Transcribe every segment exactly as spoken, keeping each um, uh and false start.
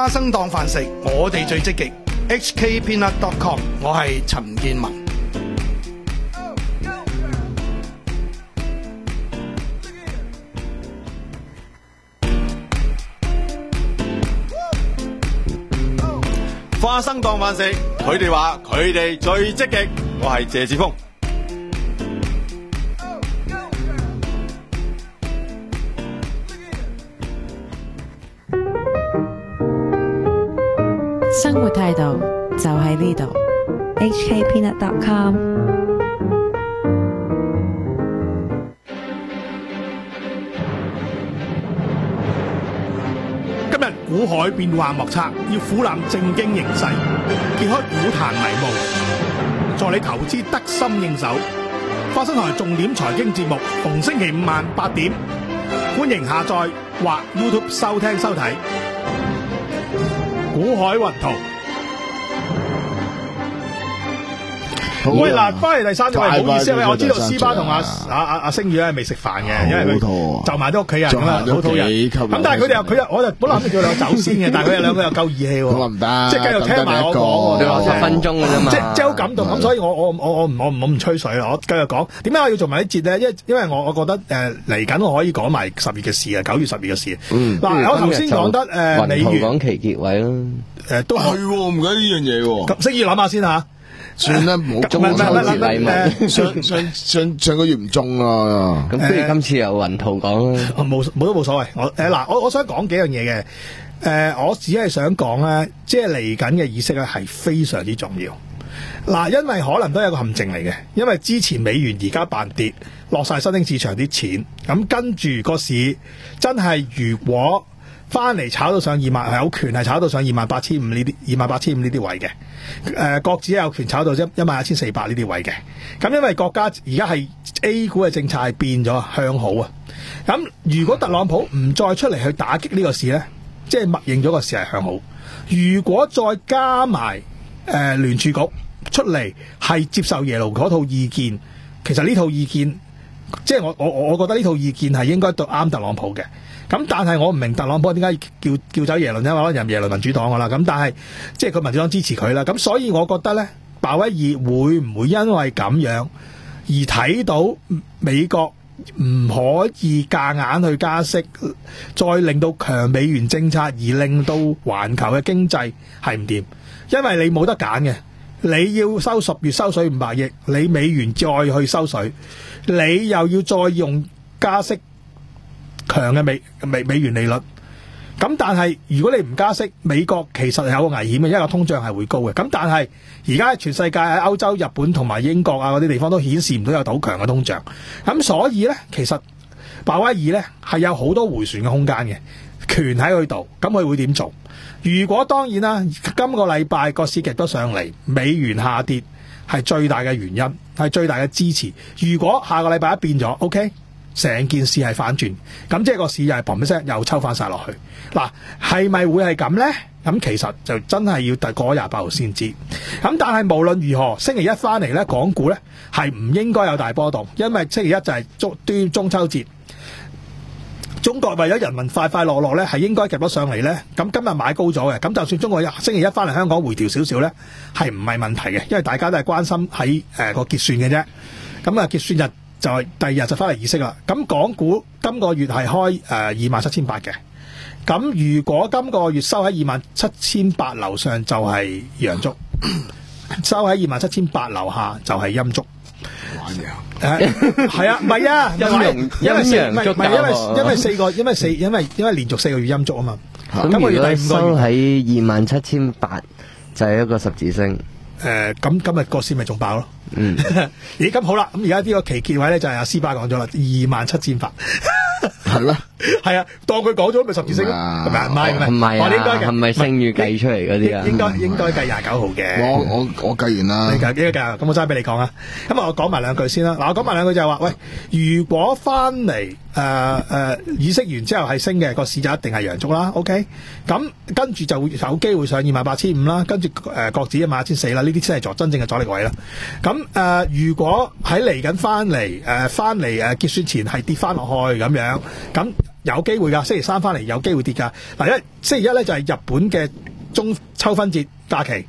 花生當飯食，我哋最積極。H K Peanut dot com， 我係陳建文。 花生當飯食，佢哋話佢哋最積極，我係謝志峰。 生活態度就喺呢度。 H K Peanut dot com。 今日股海變幻莫測，要俯瞰正經形勢，揭開股壇迷霧，助你投資得心應手。花生台重點財經節目，逢星期五晚八點，歡迎下載或 YouTube 收聽收睇。股海雲圖。喂，嗱，翻嚟第三節，喂，唔好意思，我知道斯巴同阿阿阿阿星宇咧未食飯嘅，因為佢就埋咗屋企人咁啊，好肚人。咁但係佢哋又佢又，我就本來諗住叫兩個走先嘅，但係佢哋兩個又夠義氣喎。咁唔得，即係繼續聽埋我講。 你話十分鐘嘅啫嘛。 即係即係好感動咁，所以我我我我唔我唔我唔吹水啦，我繼續講。點解我要做埋呢節咧？因為因為我我覺得誒嚟緊我可以講埋十月嘅事啊，九月十月嘅事。嗱，我頭先講得誒美元講期結位啦。 誒都係喎，唔記得呢樣嘢喎。 咁星宇諗下先嚇。 算啦，唔好中秋節禮物。上上上上個月唔中啊， 咁不如今次由雲圖講啦。 冇冇都冇所謂。我誒嗱，我我想講幾樣嘢嘅。誒，我只係想講咧，即係嚟緊嘅議息咧係非常之重要。嗱，因為可能都係一個陷阱嚟嘅，因為之前美元而家扮跌，落晒新興市場啲錢，咁跟住個市真係如果翻嚟炒到上二萬，係有權係炒到上二萬八千五呢啲，二萬八千五呢啲位嘅。誒、呃，國指有權炒到一一萬一千四百呢啲位嘅。咁因為國家而家係 A 股嘅政策係變咗向好啊。咁如果特朗普唔再出嚟去打擊呢個市呢，即係默認咗個市係向好。如果再加埋誒、呃、聯儲局出嚟係接受耶魯嗰套意見，其實呢套意見即係我我我覺得呢套意見係應該對啱特朗普嘅。咁但係我唔明特朗普點解叫叫走耶倫，因為可能任耶倫民主黨噶啦。咁但係即係佢民主黨支持佢啦。咁所以我覺得咧，鮑威爾會唔會因為咁樣而睇到美國唔可以夾硬去加息，再令到強美元政策而令到環球嘅經濟係唔掂？因為你冇得揀嘅，你要收十月收水五百億，你美元再去收水，你又要再用加息強嘅美美美元利率，咁但係如果你唔加息，美國其實係有個危險嘅，因為通脹係會高嘅。咁但係而家全世界喺歐洲、日本同埋英國啊嗰啲地方都顯示唔到有好強嘅通脹，咁所以呢，其實鮑威爾呢係有好多回旋嘅空間嘅，權喺佢度，咁佢會點做？如果當然啦，今個禮拜個市極都上嚟，美元下跌係最大嘅原因，係最大嘅支持。如果下個禮拜一變咗 ，OK。成件事係反轉，咁即係個市又係砰一聲又抽翻晒落去。嗱，係咪會係咁呢？咁其實就真係要過咗廿八號先知。咁但係無論如何，星期一翻嚟呢，港股呢係唔應該有大波動，因為星期一就係中端中秋節。中國為咗人民快快樂樂呢，係應該夾咗上嚟呢。咁今日買高咗嘅，咁就算中國星期一翻嚟香港回調少少呢，係唔係問題嘅？因為大家都係關心喺誒個結算嘅啫。咁啊結算日。就係第二日就翻嚟議息啦。咁港股今個月係開誒二萬七千八嘅。咁如果今個月收喺二萬七千八樓上就係陽燭，收喺二萬七千八樓下就係陰燭。玩嘢誒係啊，唔係啊，因為因為四唔係唔係因為因為四個因為四因為因為連續四個月陰燭啊嘛。 咁如果收喺二萬七千八就係一個十字星。 誒咁今日個市咪仲爆咯？嗯，咦咁好啦，咁而家呢個期結位咧就係阿斯巴講咗啦，二萬七千八，係咩？係啊，當佢講咗咪十字星咯，係咪？唔係唔係，我哋應該係咪星月計出嚟嗰啲啊？ 應該應該計廿九號嘅。 我我我計完啦。 你計幾多計？咁我齋俾你講啊。咁啊，我講埋兩句先啦。嗱，我講埋兩句就係話，喂，如果翻嚟誒誒議息完之後係升嘅，個市就一定係陽燭啦。OK，咁跟住就會有機會上二萬八千五啦，跟住誒國指一萬一千四啦，呢啲先係作真正嘅阻力位啦。咁誒、呃，如果喺嚟緊翻嚟誒翻嚟誒結算前係跌翻落去咁樣，咁有機會㗎，星期三翻嚟有機會跌㗎。嗱，因為星期一咧就係日本嘅中秋分節假期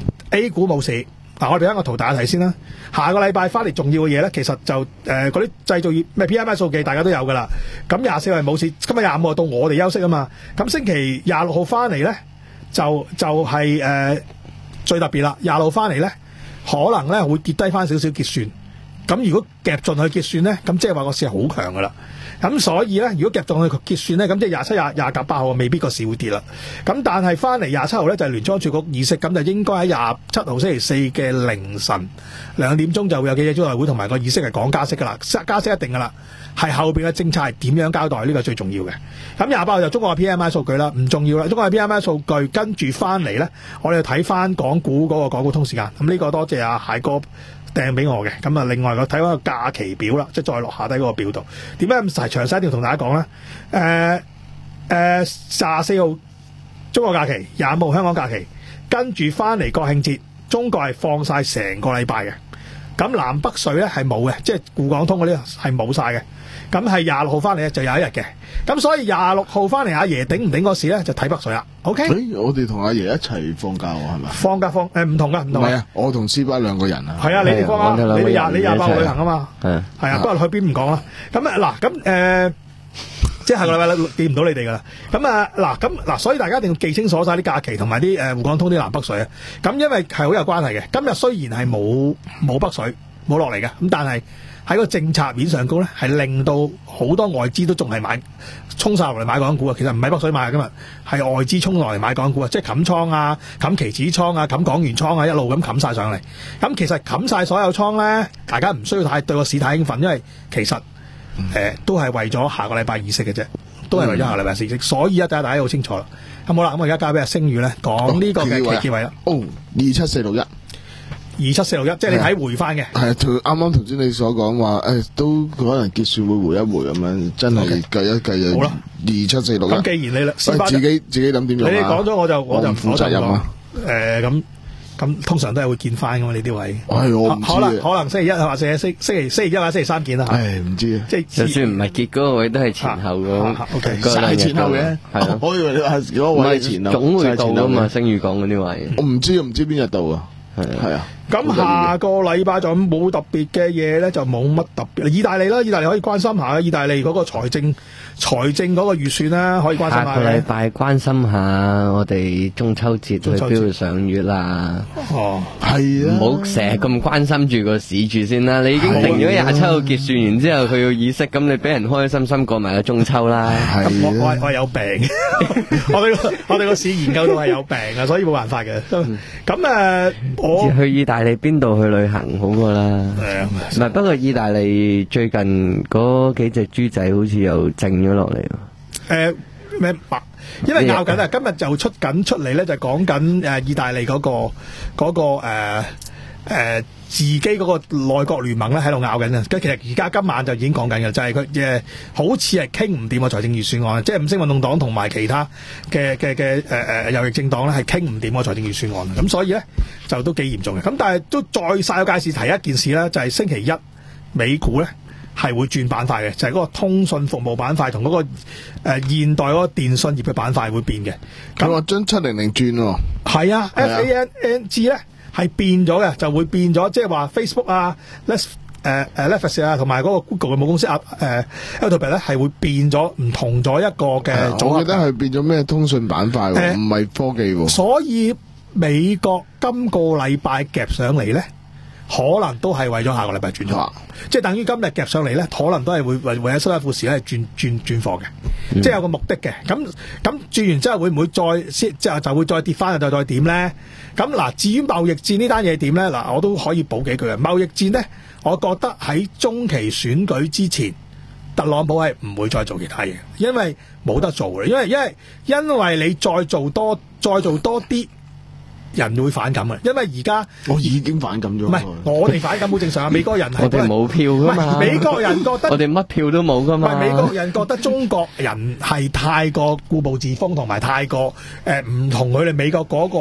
，A 股冇市。嗱，我哋俾一個圖大家睇先啦。下個禮拜翻嚟重要嘅嘢咧，其實就誒嗰啲製造業咩 P M I 數據大家都有㗎啦。咁廿四號係冇市，今日廿五號到我哋休息啊嘛。咁星期廿六號翻嚟咧，就就係、是、誒、呃、最特別啦。廿六號翻嚟咧，可能咧會跌低翻少少結算。咁如果夾進去結算咧，咁即係話個市係好強㗎啦。咁所以咧，如果夾進去結算咧，咁即係廿七、廿廿九、八號未必個市會跌啦。咁但係翻嚟廿七號咧就係聯儲局議息，咁就應該喺廿七號星期四嘅凌晨兩點鐘就會有記者招待會同埋個議息係講加息㗎啦，加息一定㗎啦。係後邊嘅政策係點樣交代呢個最重要嘅。咁廿八號就中國嘅 P M I 數據啦，唔重要啦。中國嘅 P M I 數據跟住翻嚟咧，我哋睇翻港股嗰個港股通時間。咁呢個多謝阿蟹哥掟俾我嘅。咁啊，另外我睇翻個假期表啦，即係再落下低嗰個表度。點解咁詳細一定要同大家講咧？誒誒，廿四號中國假期，廿五號香港假期，跟住翻嚟國慶節，中國係放晒成個禮拜嘅。咁南北水咧係冇嘅，即係滬港通嗰啲係冇晒嘅。咁係廿六號翻嚟咧就有一日嘅。咁所以廿六號翻嚟阿爺頂唔頂個市咧就睇北水啦。OK？ 誒，我哋同阿爺一齊放假喎，係咪？ 放假放誒唔同噶，唔同。 唔係啊，我同斯巴兩個人啊。 係啊，你哋放假，你哋廿你廿八號旅行啊嘛。 係係啊，不過去邊唔講啦。咁啊嗱，咁誒，即係下個禮拜見唔到你哋噶啦。咁啊嗱，咁嗱，所以大家一定要記清楚晒啲假期同埋啲誒滬港通啲南北水啊。咁因為係好有關係嘅。今日雖然係冇冇北水冇落嚟嘅，咁但係喺個政策面上高咧，係令到好多外資都仲係買衝晒落嚟買港股啊！其實唔係北水買今日，係外資衝落嚟買港股啊！即係冚倉啊、冚期指倉啊、冚港元倉啊，一路咁冚晒上嚟。咁其實冚晒所有倉咧，大家唔需要太對個市太興奮，因為其實誒、呃、都係為咗下個禮拜議息嘅啫，都係為咗下個禮拜議息。所以啊，大家大家好清楚啦。咁好啦，咁我而家交俾阿星宇咧講呢個嘅期結位啦。 哦，二七四六一。 二七四六一，即係你睇回翻嘅。 係，啱啱頭先你所講話，誒，都可能結算會回一回咁樣，真係計一計好啦， 二七四六一。 咁既然你啦， 自己自己諗點用啊？ 你哋講咗我就我就唔負責任啊。 誒，咁咁通常都係會見翻噶嘛？呢啲位。 係我唔知。可能可能星期一或者星星期星期一或者星期三見啦。 唉，唔知啊。 即係就算唔係結嗰個位，都係前後嘅。 O K， 係前後嘅。係啊。我以為你話嗰個位前後。 總會到啊嘛，星宇講嗰啲位。 我唔知唔知邊日到啊。係係啊。 咁下個禮拜就冇特別嘅嘢咧，就冇乜特別。意大利啦，意大利可以關心下，意大利嗰個財政財政嗰個預算啦，可以關心下。 下個禮拜關心下我哋中秋節去邊度賞月啦。 哦， 係啊， 唔好成日咁關心住個市住先啦。你已經定咗廿七號結算完之後，佢要議息，咁你俾人開開心心過埋個中秋啦。 係我我係我係有病，我哋個我哋個市研究到係有病啊，所以冇辦法嘅。咁誒，我去意大利邊度去旅行好過啦。唔係，不過意大利最近嗰幾隻豬仔好似又靜咗落嚟。 誒咩白？因為拗緊啊，今日就出緊出嚟咧，就講緊誒意大利嗰個嗰個誒誒自己嗰個內閣聯盟咧喺度拗緊啊。其實而家今晚就已經講緊嘅，就係佢誒好似係傾唔掂個財政預算案，即係五星運動黨同埋其他嘅嘅嘅誒誒右翼政黨咧係傾唔掂個財政預算案。咁所以咧就都幾嚴重嘅。咁但係都再曬個介紹提一件事咧，就係星期一美股咧係會轉板塊嘅，就係、是、嗰個通訊服務板塊同嗰個誒、呃、現代嗰個電信業嘅板塊會變嘅。 咁我將七零零轉喎。係啊 ，F A N N G 咧係變咗嘅，就會變咗，即係話 Facebook 啊、Let's 誒誒 Netflix 啊，同埋嗰個 Google 嘅母公司啊誒 Alphabet 咧係會變咗唔同咗一個嘅組合。 我記得係變咗咩通訊板塊喎，唔係、呃、科技喎。 所以美國今個禮拜夾上嚟咧，可能都係為咗下個禮拜轉咗，啊、即係等於今日夾上嚟咧，可能都係會為為喺收市富時咧轉轉轉貨嘅，嗯、即係有個目的嘅。咁咁轉完之後會唔會再先之後就會再跌翻，就再點咧？咁嗱，至於貿易戰呢單嘢點咧？嗱，我都可以補幾句啊。貿易戰咧，我覺得喺中期選舉之前，特朗普係唔會再做其他嘢，因為冇得做嘅，因為因為因為你再做多再做多啲。人會反感嘅，因為而家我已經反感咗。 唔係我哋反感好正常啊！美國人係我哋冇票噶嘛， 美國人覺得我哋乜票都冇噶嘛。 美國人覺得中國人係太過固步自封，同埋太過誒唔同佢哋美國嗰個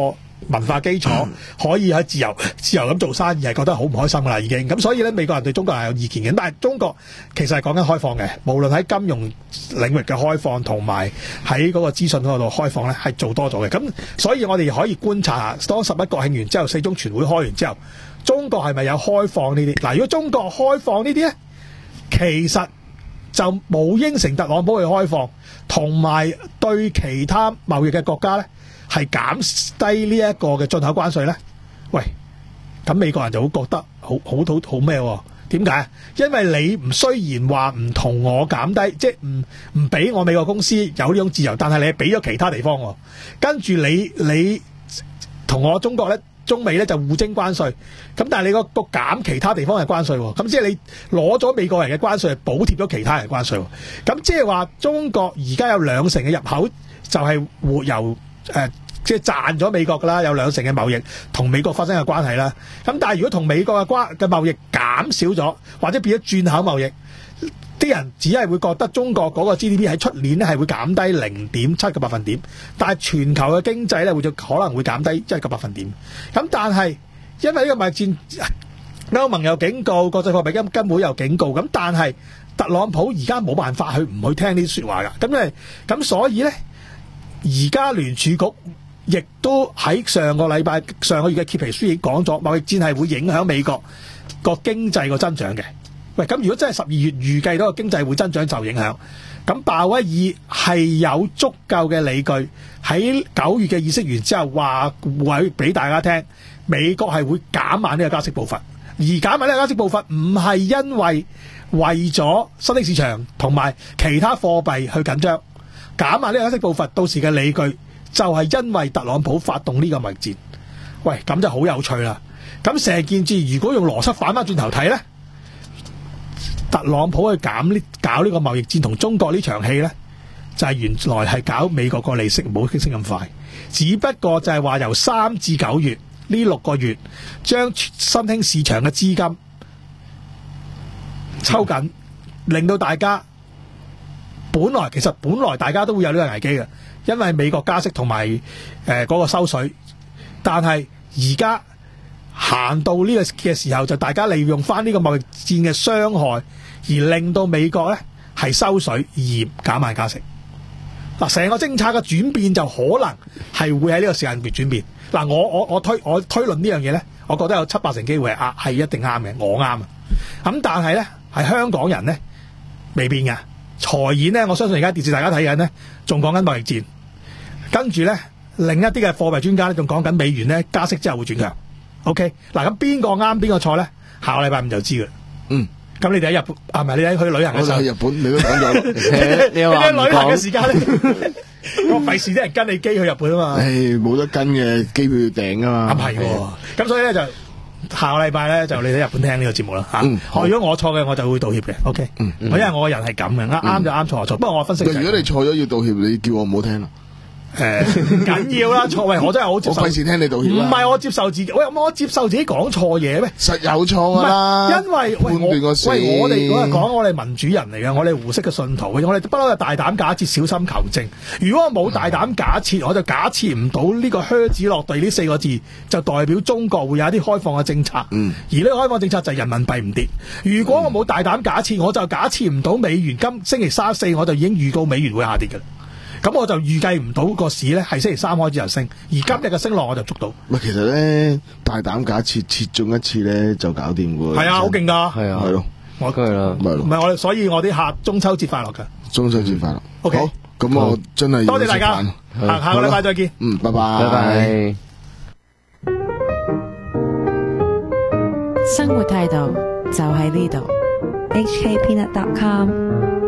文化基礎，可以喺自由自由咁做生意，係覺得好唔開心噶啦已經。咁所以咧，美國人對中國係有意見嘅。但係中國其實係講緊開放嘅，無論喺金融領域嘅開放同埋喺嗰個資訊嗰度開放咧，係做多咗嘅。咁所以我哋可以觀察下，當十一國慶完之後，四中全會開完之後，中國係咪有開放呢啲？嗱，如果中國開放呢啲咧，其實就冇應承特朗普去開放，同埋對其他貿易嘅國家咧係減低呢一個嘅進口關稅咧。喂，咁美國人就會覺得好好好好咩喎？點解？因為你唔雖然話唔同我減低，即係唔唔俾我美國公司有呢種自由，但係你係俾咗其他地方喎。跟住你你同我中國咧。中美咧就互徵關稅，咁但係你個個減其他地方嘅關稅喎，咁即係你攞咗美國人嘅關稅，係補貼咗其他人嘅關稅喎，咁即係話中國而家有兩成嘅入口就係活由誒即係賺咗美國㗎啦，有兩成嘅貿易同美國發生嘅關係啦，咁但係如果同美國嘅關嘅貿易減少咗，或者變咗轉口貿易。啲人只係會覺得中國嗰個 G D P 喺出年咧係會減低零點七個百分點，但係全球嘅經濟咧會就可能會減低一個百分點。咁但係因為呢個貿易戰，歐盟又警告，國際貨幣基金會又警告，咁但係特朗普而家冇辦法去唔去聽呢啲説話㗎。咁誒咁所以咧，而家聯儲局亦都喺上個禮拜上個月嘅揭皮書已經講咗，貿易戰係會影響美國個經濟個增長嘅。喂，咁如果真係十二月預計到個經濟會增長受影響，咁鮑威爾係有足夠嘅理據喺九月嘅議息完之後話會俾大家聽，美國係會減慢呢個加息步伐，而減慢呢個加息步伐唔係因為為咗新興市場同埋其他貨幣去緊張，減慢呢個加息步伐到時嘅理據就係因為特朗普發動呢個貿易戰。喂，咁就好有趣啦！咁成件事如果用邏輯反翻轉頭睇呢，特朗普去減呢搞呢個貿易戰同中國呢場戲呢，就係、是、原來係搞美國個利息唔好升咁快，只不過就係話由三至九月呢六個月，將新興市場嘅資金抽緊，令到大家本來其實本來大家都會有呢個危機嘅，因為美國加息同埋誒嗰個收水，但係而家行到呢個嘅時候，就大家利用翻呢個貿易戰嘅傷害，而令到美國咧係收水而減慢加息。嗱，成個政策嘅轉變就可能係會喺呢個時間段轉變。嗱，我我我推我推論呢樣嘢咧，我覺得有七八成機會係啱，係一定啱嘅，我啱啊。咁但係咧，係香港人咧未變嘅財演咧，我相信而家電視大家睇緊咧，仲講緊貿易戰，跟住咧另一啲嘅貨幣專家咧，仲講緊美元咧加息之後會轉強。OK， 嗱，咁邊個啱邊個錯咧？下個禮拜五就知㗎。嗯，咁你哋喺日本啊，唔係你喺去旅行嘅時候， 我去日本，你都講咗。 你話你喺旅行嘅時間咧，我費事啲人跟你機去日本啊嘛。 誒，冇得跟嘅，機票要訂啊嘛。 咁係喎，咁所以咧就下個禮拜咧就你喺日本聽呢個節目啦嚇。嗯，如果我錯嘅我就會道歉嘅。OK，嗯，因為我個人係咁嘅，啱啱就啱，錯就錯。不過我分析。 如果你錯咗要道歉，你叫我唔好聽啦。 誒，唔緊要啦，錯喂，我真係好接受。 我費事聽你道歉。唔係我接受自己，喂，我接受自己講錯嘢咩？ 實有錯噶啦。 因為喂我喂我哋嗰日講我哋民主人嚟嘅，我哋胡適嘅信徒，我哋不嬲就大膽假設，小心求證。如果我冇大膽假設，我就假設唔到呢個靴子落地呢四個字，就代表中國會有一啲開放嘅政策。嗯。而呢個開放政策就係人民幣唔跌。如果我冇大膽假設，我就假設唔到美元今星期三四，我就已經預告美元會下跌嘅。咁我就預計唔到個市咧係星期三開始就升，而今日嘅升浪我就捉到。 唔係，其實咧大膽假設切中一次咧就搞掂㗎。 係啊，好勁㗎。係啊， 係咯， 我係啦，唔係我哋，所以我啲客中秋節快樂㗎。 中秋節快樂。 OK， 好，咁我真係多謝大家，下下個禮拜再見。 嗯，拜拜， 拜拜。 生活態度就喺呢度。 H K Peanut dot com